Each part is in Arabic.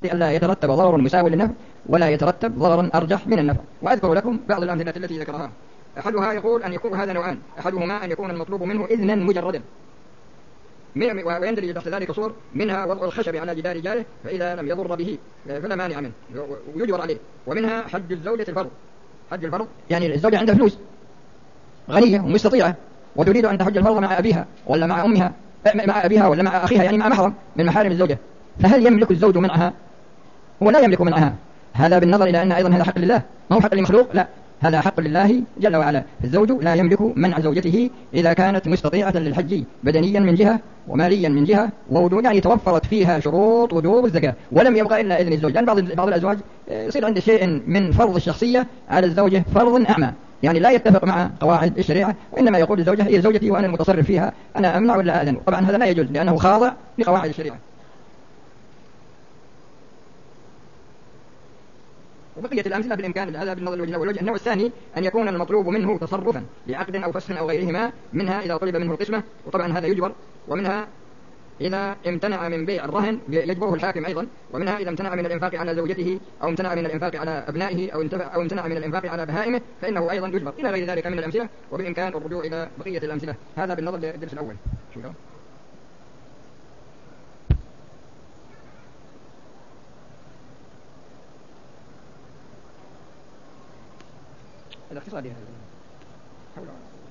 لئلا يترتب ضرر مساو للنفع ولا يترتب ضرر أرجح من النفع. وأذكر لكم بعض الأمثلة التي ذكرها. أحدها يقول أن يكون هذا نوعان، أحدهما أن يكون المطلوب منه إذنا مجردا، ويندرج تحت ذلك صور، منها وضع الخشب على جدار جاره فإذا لم يضر به فلا مانع منه ويجبر عليه، ومنها حج الزوجة الفرض. حج الفرض يعني الزوجة عندها فلوس غنية ومستطيعة وتريد أن تحج الفرض مع أبيها ولا مع أمها، مع أبيها ولا مع أخيها، يعني مع محرم من محارم الزوجة، فهل يملك الزوج منعها؟ هو لا يملك منعها، هذا بالنظر إلى أن أيضا هذا حق لله، ما هو حق للمخلوق، لا هذا حق لله جل وعلا. الزوج لا يملك منع زوجته إذا كانت مستطيعة للحج بدنيا من جهة وماليا من جهة ووجود، يعني توفرت فيها شروط وجوب الزكاة ولم يبقى إلا إذن الزوج. لأن بعض الأزواج يصير عنده شيء من فرض الشخصية على الزوجة فرض أعمى، يعني لا يتفق مع قواعد الشريعة، وإنما يقول الزوجة هي زوجتي وأنا المتصرف فيها، أنا أمنع ولا أذن. طبعا هذا لا يجوز لأنه خاضع لقواعد الشريعة. وبقية الأمثلة بالإمكان هذا بالنظر الوجه والوجه. النوع الثاني أن يكون المطلوب منه تصرفا لعقد أو فسخ أو غيرهما، منها إذا طلب منه القسمة وطبعا هذا يجبر، ومنها إذا امتنع من بيع الرهن يجبره الحاكم أيضا، ومنها إذا امتنع من الإنفاق على زوجته أو امتنع من الإنفاق على أبنائه أو امتنع من الإنفاق على بهائمه فإنه أيضا يجبر، إلى غير ذلك من الأمثلة. وبإمكان الرجوع إلى بقية الأمثلة. هذا بالنظر للدرس الأول. شكرا. الاقتصادي هذا حول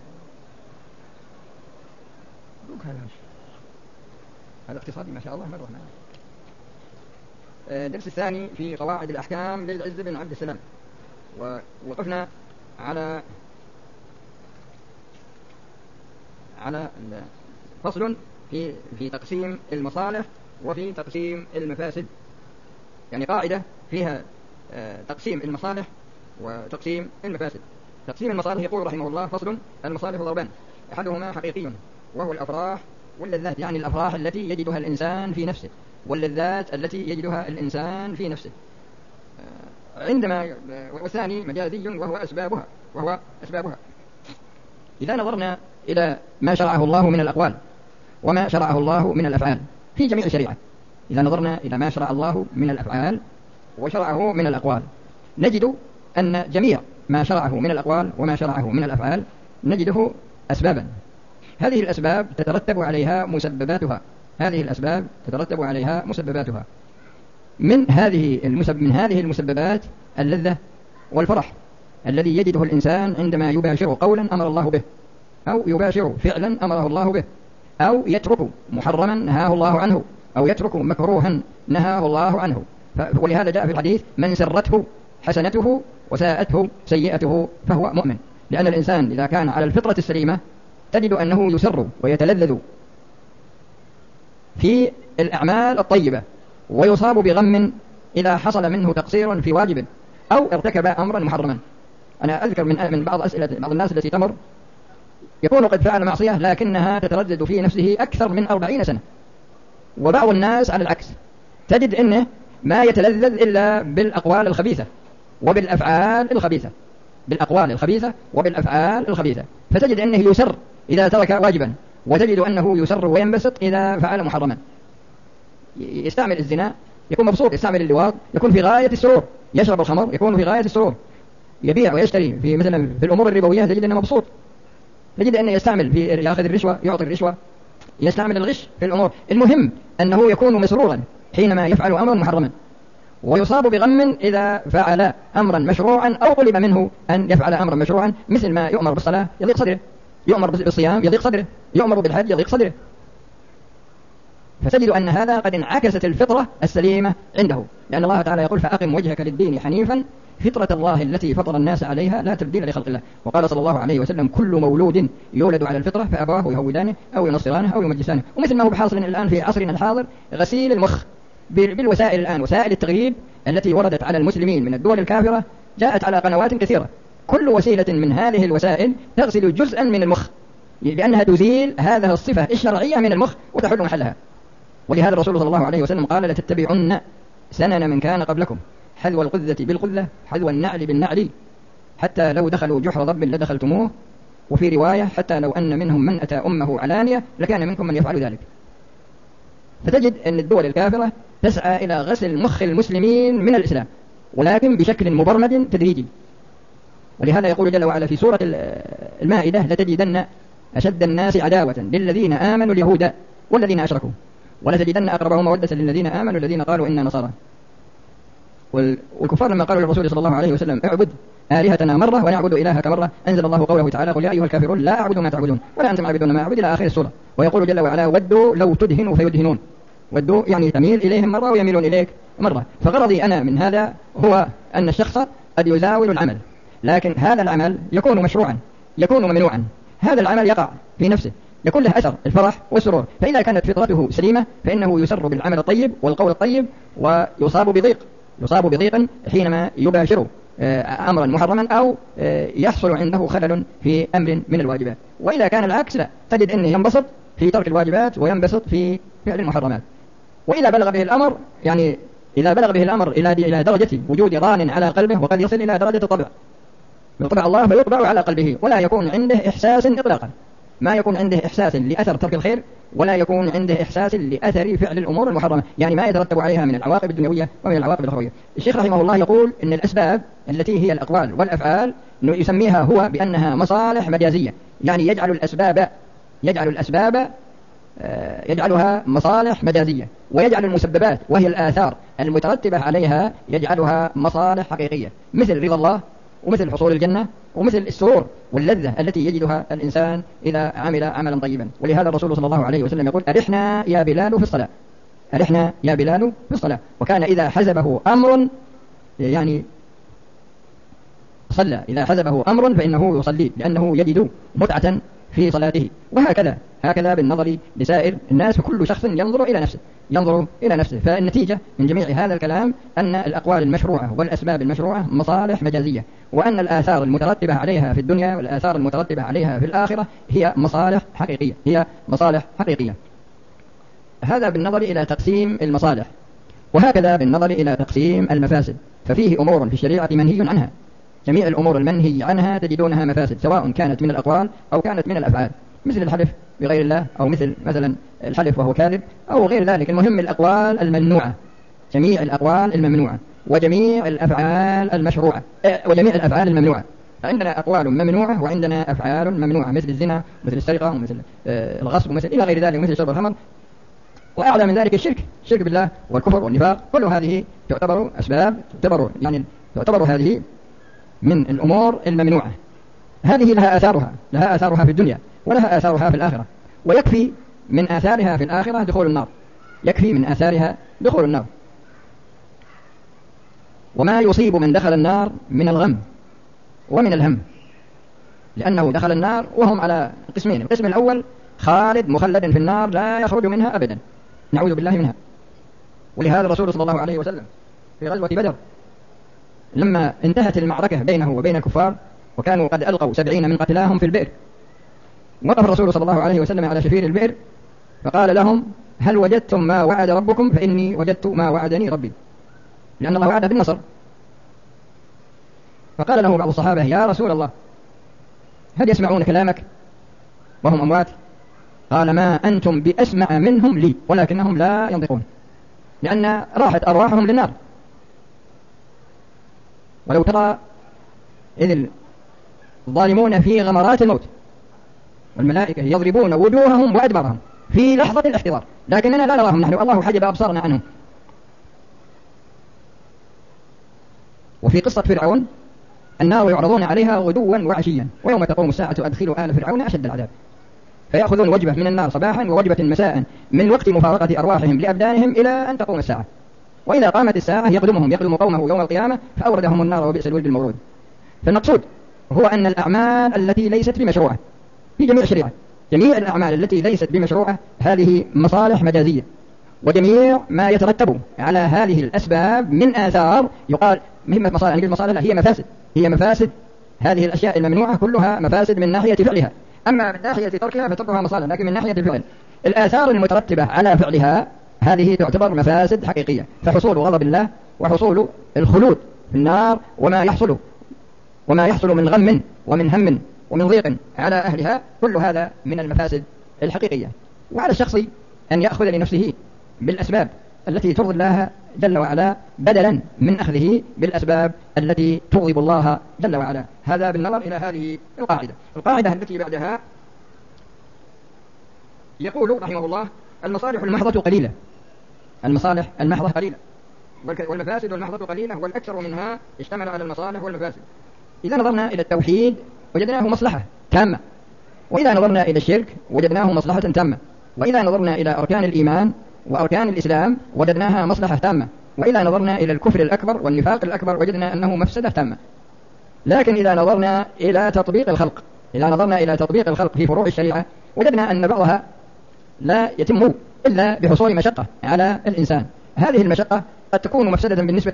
هذا اقتصادي ما شاء الله مرة معنا. الدرس الثاني في قواعد الأحكام للعز بن عبد السلام، ووقفنا على فصل في تقسيم المصالح وفي تقسيم المفاسد، يعني قاعدة فيها تقسيم المصالح وتقسيم المفاسد. تقسيم المصالح يقول رحمه الله: فصل: المصالح ضربان، أحدهما حقيقي وهو الأفراح واللذات، يعني الأفراح التي يجدها الإنسان في نفسه واللذات التي يجدها الإنسان في نفسه. والثاني مجازي وهو أسبابها. إذا نظرنا إلى ما شرعه الله من الأقوال وما شرعه الله من الأفعال في جميع الشريعة، إذا نظرنا إلى ما شرع الله من الأفعال وشرعه من الأقوال، نجد أن جميع ما شرعه من الأقوال وما شرعه من الأفعال نجده أسبابا. هذه الأسباب تترتب عليها مسبباتها. من هذه المسببات اللذة والفرح الذي يجده الإنسان عندما يباشر قولا أمر الله به، أو يباشر فعلا أمره الله به، أو يترك محرما نهاه الله عنه، أو يترك مكروها نهاه الله عنه. ولهذا جاء في الحديث: من سرته حسنته وساءته سيئته فهو مؤمن. لأن الإنسان إذا كان على الفطرة السليمة تجد أنه يسر ويتلذذ في الأعمال الطيبة، ويصاب بغم إذا حصل منه تقصير في واجب أو ارتكب أمرا محرما. أنا أذكر من بعض الناس التي تمر يكون قد فعل معصية لكنها تتردد في نفسه أكثر من 40 سنة. وبعض الناس على العكس، تجد أنه ما يتلذذ إلا بالأقوال الخبيثة وبالأفعال الخبيثة، فتجد أنه يسر إذا ترك واجبا، وتجد أنه يسر وينبسط إذا فعل محرما. يستعمل الزنا يكون مبسوط، يستعمل اللواط يكون في غاية السرور، يشرب الخمر يكون في غاية السرور، يبيع ويشتري في مثلا في الأمور الربوية تجد أنه مبسوط، تجد أنه يستعمل يأخذ الرشوة، يعطي الرشوة، يستعمل الغش في الأمور. المهم أنه يكون مسرورا حينما يفعل أمرا محرما، ويصاب بغم إذا فعل أمرا مشروعا أو طلب منه أن يفعل أمرا مشروعا، مثل ما يؤمر بالصلاة يضيق صدره، يؤمر بالصيام يضيق صدره، يؤمر بالحج يضيق صدره. فتجد أن هذا قد انعكست الفطرة السليمة عنده، لأن الله تعالى يقول: فأقم وجهك للدين حنيفا فطرة الله التي فطر الناس عليها لا تبديل لخلق الله. وقال صلى الله عليه وسلم: كل مولود يولد على الفطرة فأبواه يهودانه أو ينصرانه أو يمجسانه. ومثل ما هو بحاصل الآن في عصرنا الحاضر، غسيل المخ بالوسائل الآن، وسائل التغريب التي وردت على المسلمين من الدول الكافرة جاءت على قنوات كثيرة، كل وسيلة من هذه الوسائل تغسل جزءا من المخ لأنها تزيل هذه الصفة الشرعية من المخ وتحل محلها. ولهذا الرسول صلى الله عليه وسلم قال: لتتبعن سنن من كان قبلكم حذو القذة بالقذة حذو النعل بالنعل حتى لو دخلوا جحر ضب لدخلتموه، وفي رواية: حتى لو أن منهم من أتى أمه علانية لكان منكم من يفعل ذلك. فتجد أن الدول الكافرة تسعى إلى غسل مخ المسلمين من الإسلام، ولكن بشكل مبرمج تدريجي. ولهذا يقول جل وعلا في سورة المائدة: لتجدن أشد الناس عداوة للذين آمنوا اليهود والذين أشركوا ولتجدن أقربهم مودة للذين آمنوا الذين قالوا إنا نصارى. والكفار لما قالوا للرسول صلى الله عليه وسلم: اعبد آلهتنا مرة ونعبد إلهك مرة، أنزل الله قوله تعالى: قل يا أيها الكافرون لا أعبد ما تعبدون ولا أنتم عابدون ما أعبد، إلى آخر السورة. ويقول جل وعلا: ودوا لو تدهنوا فيدهنون. ودوا يعني تميل إليهم مرة ويميلون إليك مرة. فغرضي أنا من هذا هو أن الشخص قد يزاول العمل، لكن هذا العمل يكون مشروعا، يكون ممنوعا. هذا العمل يقع في نفسه، يكون له أثر الفرح والسرور. فإذا كانت فطرته سليمة فإنه يسر بالعمل الطيب والقول الطيب، يصاب بضيق حينما يباشر أمرا محرما أو يحصل عنده خلل في أمر من الواجبات. وإذا كان العكس لا، تجد أنه ينبسط في ترك الواجبات وينبسط في فعل المحرمات. وإذا بلغ به الأمر، يعني إذا بلغ به الأمر إلى درجة وجود ران على قلبه، وقد يصل إلى درجة الطبع، يطبع الله فيطبع على قلبه، ولا يكون عنده إحساس إطلاقا، ما يكون عنده إحساس لأثر ترك الخير، ولا يكون عنده إحساس لأثر فعل الأمور المحرمة، يعني ما يترتب عليها من العواقب الدنيوية ومن العواقب الأخروية. الشيخ رحمه الله يقول إن الأسباب التي هي الأقوال والأفعال يسميها هو بأنها مصالح مجازية، يعني يجعل الأسباب يجعلها مصالح مجازية، ويجعل المسببات وهي الآثار المترتبة عليها يجعلها مصالح حقيقية، مثل رضا الله ومثل حصول الجنة ومثل السرور واللذة التي يجدها الإنسان إذا عمل عملا طيبا. ولهذا الرسول صلى الله عليه وسلم يقول: أرحنا يا بلال في الصلاة، أرحنا يا بلال في الصلاة. وكان إذا حزبه أمر يعني صلى، إذا حزبه أمر فإنه يصلي، لأنه يجد متعة في صلاته. هكذا بالنظر لسائر الناس، فكل شخص ينظر إلى نفسه. فالنتيجة من جميع هذا الكلام أن الأقوال المشروعة والأسباب المشروعة مصالح مجازية، وأن الآثار المترتبة عليها في الدنيا والآثار المترتبة عليها في الآخرة هي مصالح حقيقية. هذا بالنظر إلى تقسيم المصالح. وهكذا بالنظر إلى تقسيم المفاسد، ففيه أمور في الشريعة منهي عنها. جميع الأمور المنهي عنها تجدونها مفاسد، سواء كانت من الأقوال أو كانت من الأفعال، مثل الحلف بغير الله، أو مثلا الحلف وهو كاذب، أو غير ذلك. المهم الأقوال الممنوعة، جميع الأقوال الممنوعة، وجميع الأفعال المشروعة، وجميع الأفعال الممنوعة. فعندنا أقوال ممنوعة وعندنا أفعال ممنوعة، مثل الزنا ومثل السرقة ومثل الغصب ومثل إلى غير ذلك، مثل شرب الخمر. وأعلى من ذلك الشرك بالله والكفر والنفاق. كل هذه تعتبر أسباب، تعتبر هذه من الأمور الممنوعة. هذه لها آثارها في الدنيا ولها آثارها في الآخرة. ويكفي من آثارها في الآخرة دخول النار. وما يصيب من دخل النار من الغم ومن الهم، لأنه دخل النار وهم على قسمين: القسم الأول خالد مخلد في النار لا يخرج منها أبدا، نعوذ بالله منها. ولهذا الرسول صلى الله عليه وسلم في غزوة بدر لما انتهت المعركة بينه وبين الكفار وكانوا قد ألقوا 70 من قتلاهم في البئر، وقف الرسول صلى الله عليه وسلم على شفير البئر فقال لهم: هل وجدتم ما وعد ربكم؟ فإني وجدت ما وعدني ربي، لأن الله وعد بالنصر. فقال له بعض الصحابة: يا رسول الله، هل يسمعون كلامك وهم أموات؟ قال: ما أنتم بأسمع منهم لي، ولكنهم لا ينطقون، لأن راحت أرواحهم للنار. ولو ترى إذ الظالمون في غمرات الموت والملائكة يضربون وجوههم وأدبارهم في لحظة الاحتضار، لكننا لا نراهم نحن، الله حجب أبصارنا عنهم. وفي قصة فرعون: النار يعرضون عليها غدوا وعشيا ويوم تقوم الساعة أدخلوا آل فرعون أشد العذاب. فيأخذون وجبة من النار صباحا ووجبة مساء من وقت مفارقة أرواحهم لأبدانهم إلى أن تقوم الساعة. وإذا قامت الساعة يقدم قومه يوم القيامة فأوردهم النار وبئس الورد المورود. فالمقصود هو أن الأعمال التي ليست بمشروعة في جميع الشريعة، جميع الأعمال التي ليست بمشروعة هذه مصالح مجازية، وجميع ما يترتب على هذه الأسباب من آثار يقال مصالح لا، هي مفاسد. هذه الأشياء الممنوعة كلها مفاسد من ناحية فعلها، أما من ناحية تركها فتركها مصالح، لكن من ناحية الفعل الآثار المترتبة على فعلها هذه تعتبر مفاسد حقيقية. فحصول غضب الله وحصول الخلود في النار وما يحصل من غم ومن هم ومن ضيق على أهلها، كل هذا من المفاسد الحقيقية. وعلى الشخص أن يأخذ لنفسه بالأسباب التي ترضي الله جل وعلا بدلا من أخذه بالأسباب التي تغضب الله جل وعلا. هذا بالنظر إلى هذه القاعدة التي بعدها يقول رحمه الله: المصالح المحضة قليلة، المصالح المحضة قليلة، والمفاسد المحضة قليلة، والأكثر منها اشتمل على المصالح والمفاسد. إذا نظرنا إلى التوحيد وجدناه مصلحة تامة، وإذا نظرنا إلى الشرك وجدناه مصلحة تامة، وإذا نظرنا إلى أركان الإيمان وأركان الإسلام وجدناها مصلحة تامة، وإذا نظرنا إلى الكفر الأكبر والنفاق الأكبر وجدنا أنه مفسدة تامة. لكن إذا نظرنا إلى تطبيق الخلق في فروع الشريعة وجدنا أن بعضها لا يتم إلا بحصول مشقة على الإنسان. هذه المشقة قد تكون مفسدة بالنسبة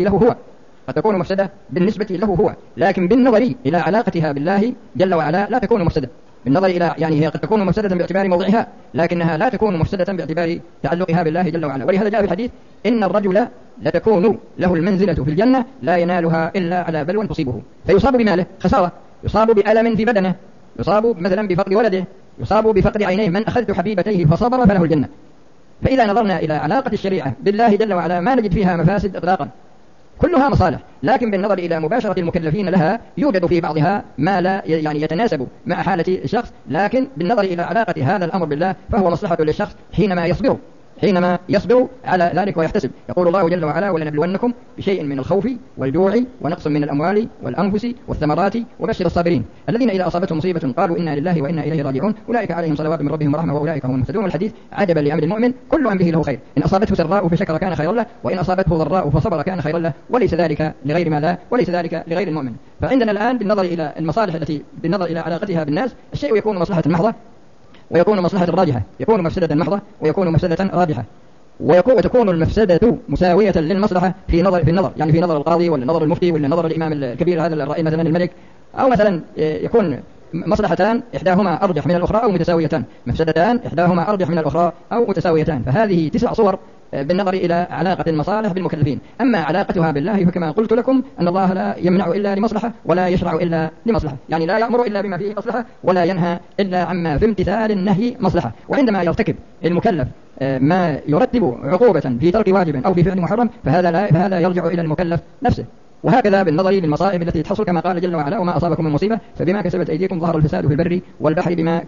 له هو، لكن بالنظر إلى علاقتها بالله جل وعلا لا تكون مفسدة. بالنظر إلى هي قد تكون مفسدة باعتبار موضعها، لكنها لا تكون مفسدة باعتبار تعلقها بالله جل وعلا. ولهذا جاء في الحديث: إن الرجل لتكون له المنزلة في الجنة لا ينالها إلا على بلوى تصيبه، فيصاب بماله خسارة، يصاب بألم في بدنه، يصاب مثلا بفقد ولده، يصاب بفقد عينيه. من أخذت حبيبتيه فصبر فله الجنة. فإذا نظرنا إلى علاقة الشريعة بالله جل وعلا ما نجد فيها مفاسد إطلاقا، كلها مصالح، لكن بالنظر إلى مباشرة المكلفين لها يوجد في بعضها ما لا يتناسب مع حالة الشخص. لكن بالنظر إلى علاقة هذا الأمر بالله فهو مصلحة للشخص حينما يصبر على ذلك ويحتسب. يقول الله جل وعلا: ولنبلونكم بشيء من الخوف والجوع ونقص من الأموال والأنفس والثمرات وبشر الصابرين الذين إذا أصابتهم مصيبة قالوا إنا لله وإنا إليه راجعون أولئك عليهم صلوات من ربهم ورحمة وأولئك هم المهتدون. الحديث: عجبا لأمر المؤمن كل أمره له خير، إن أصابته سراء فشكر كان خيرا له، وإن أصابته ضراء فصبر كان خيرا له، وليس ذلك لغير المؤمن. فعندنا الآن بالنظر إلى المصالح التي بالنظر إلى علاقتها بالناس الشيء يكون مصلحة محضة ويكون مصلحة راجحة، يكون مفسدة محضة ويكون مفسدة راجحة، وتكون المفسدة مساوية للمصلحة في النظر، يعني في نظر القاضي ولا نظر المفتي ولا نظر الإمام الكبير هذا الرأي مثلا الملك، أو مثلا يكون مصلحتان إحداهما أرجح من الأخرى أو متساويتان، مفسدتان إحداهما أرجح من الأخرى أو متساويتان. فهذه 9 صور بالنظر إلى علاقة المصالح بالمكلفين. أما علاقتها بالله فكما قلت لكم أن الله لا يمنع إلا لمصلحة ولا يشرع إلا لمصلحة، يعني لا يأمر إلا بما فيه مصلحة ولا ينهى إلا عما في امتثال النهي مصلحة. وعندما يرتكب المكلف ما يرتب عقوبة في ترك واجب أو في فعل محرم فهذا يرجع إلى المكلف نفسه. وهكذا بالنظر للمصائب التي تحصل كما قال جل وعلا: وما أصابكم من مصيبة فبما كسبت أيديكم ظهر الفساد في البر والبحر بما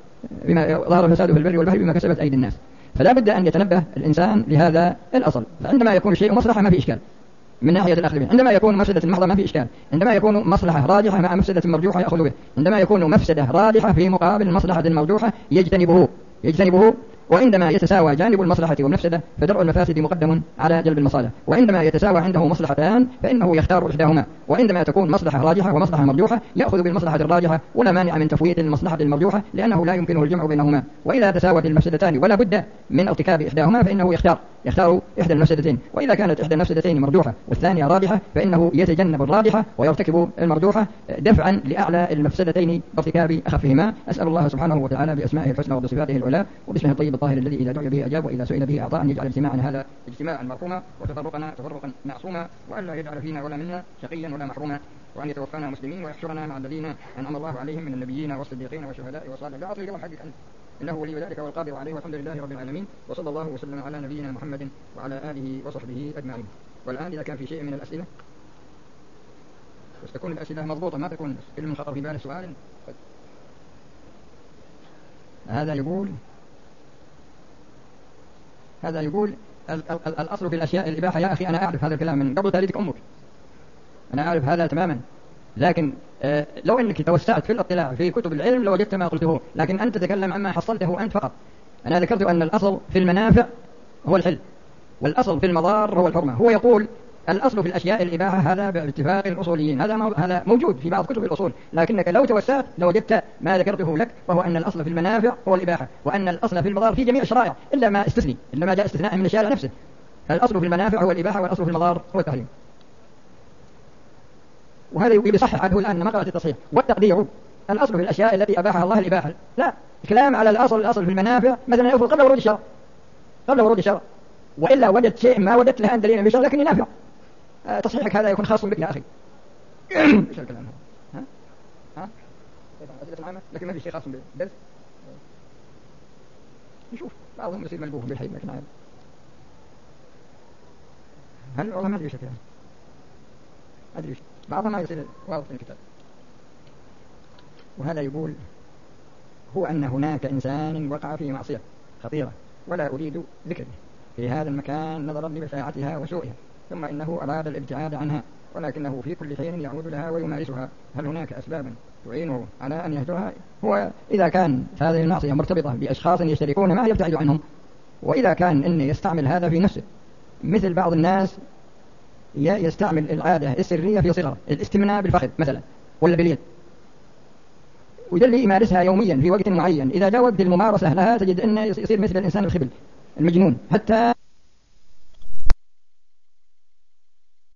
كسبت أيدي الناس. فلا بد أن يتنبه الإنسان لهذا الأصل. فعندما يكون الشيء مصلحة ما في إشكال من ناحية الأخذ به، عندما يكون مفسدة محضة ما في إشكال، عندما يكون مصلحة راجحة مع مفسدة مرجوحة يأخذ به، عندما يكون مفسدة راجحة في مقابل مصلحة مرجوحة يجتنبه. وعندما يتساوى جانب المصلحة والمفسدة فدرء المفاسد مقدم على جلب المصالح، وعندما يتساوى عنده مصلحتان فإنه يختار إحداهما، وعندما تكون مصلحة راجحة ومصلحة مرجوحة يأخذ بالمصلحة الراجحة ولا مانع من تفويت المصلحة المرجوحة لأنه لا يمكنه الجمع بينهما. وإذا تساوت المفسدتان ولا بد من ارتكاب إحداهما فإنه يختار إحدى المفسدتين، وإذا كانت إحدى المفسدتين مرجوحة والثانية راجحة فإنه يتجنب الراجحة ويرتكب المرجوحة دفعا لأعلى المفسدتين بارتكاب أخفهما. أسأل الله سبحانه وتعالى بأسمائه الحسنى وبصفاته العلى وباسمه الطيب الطاهر الذي إذا دعي به أجاب وإذا سئل به أعطى أن يجعل اجتماعنا هذا اجتماعا مرحوما وتفرقنا تفرقا معصوما، وأن لا يجعل فينا ولا منا شقيا ولا محروما، وأن يتوفانا مسلمين ويحشرنا مع الذين أنعم الله عليهم من النبيين والصديقين والشهداء والصالحين. لا أطيل الحديث عنه إنه ولي ذلك والقادر عليه، والحمد لله رب العالمين، وصلى الله وسلم على نبينا محمد وعلى آله وصحبه أجمعين. والآن إذا كان في شيء من الأسئلة تكون الأسئلة مضبوطة ما تكون من خطر في بال السؤال. هذا يقول الأصل في الأشياء الإباحة. يا أخي أنا أعرف هذا الكلام من قبل تلدك أمك، أنا أعرف هذا تماما، لكن لو أنك توسعت في الاطلاع في كتب العلم لوجدت ما قلته، لكن أنت تتكلم عما حصلته أنت فقط. أنا ذكرت أن الأصل في المنافع هو الحل والأصل في المضار هو الحرمة. هو يقول الأصل في الأشياء الإباحة، هذا باتفاق الأصوليين، هذا موجود في بعض كتب الأصول، لكنك لو توسعت لوجدت ما ذكرته لك، وهو أن الأصل في المنافع هو الإباحة، وأن الأصل في المضار في جميع الشرائع إلا ما جاء استثناء من الشارع نفسه. فالأصل في المنافع هو الإباحة والأصل في المضار هو التحريم. وهذا يصحح عنه الآن مقالة التصحيح والتقدير. الأصل في الأشياء التي أباحها الله الإباحة، لا كلام على الأصل في المنافع مثلا يفرض قبل ورود الشرع، وإلا وجدت شيء ما وجدت له دليل في الشرع لكن ينافع. تصحيحك هذا يكون خاص بك يا أخي. إيش الكلام هذا؟ أسئلة عامة لكن ما في شيء خاص بالدرس. نشوف بعضهم يصير ملبوه بالحي لكن عادي. هل والله ما أدري شكلها أدري بعضها ما يصير واضح في الكتاب. وهذا يقول هو أن هناك إنسان وقع في معصية خطيرة ولا أريد ذكره في هذا المكان نظرا لبشاعتها وسوءها، ثم إنه أراد الابتعاد عنها ولكنه في كل حين يعود لها ويمارسها. هل هناك أسباب تعينه على أن يهجرها؟ هو إذا كان هذه المعصية مرتبطة بأشخاص يشتركون معه يبتعد عنهم، وإذا كان إنه يستعمل هذا في نفسه مثل بعض الناس يستعمل العادة السرية في صغره، الاستمناء بالفخذ مثلا ولا باليد، ويجل يمارسها يوميا في وقت معين، إذا جاء وقت الممارسة لها تجد أنه يصير مثل الإنسان الخبل المجنون حتى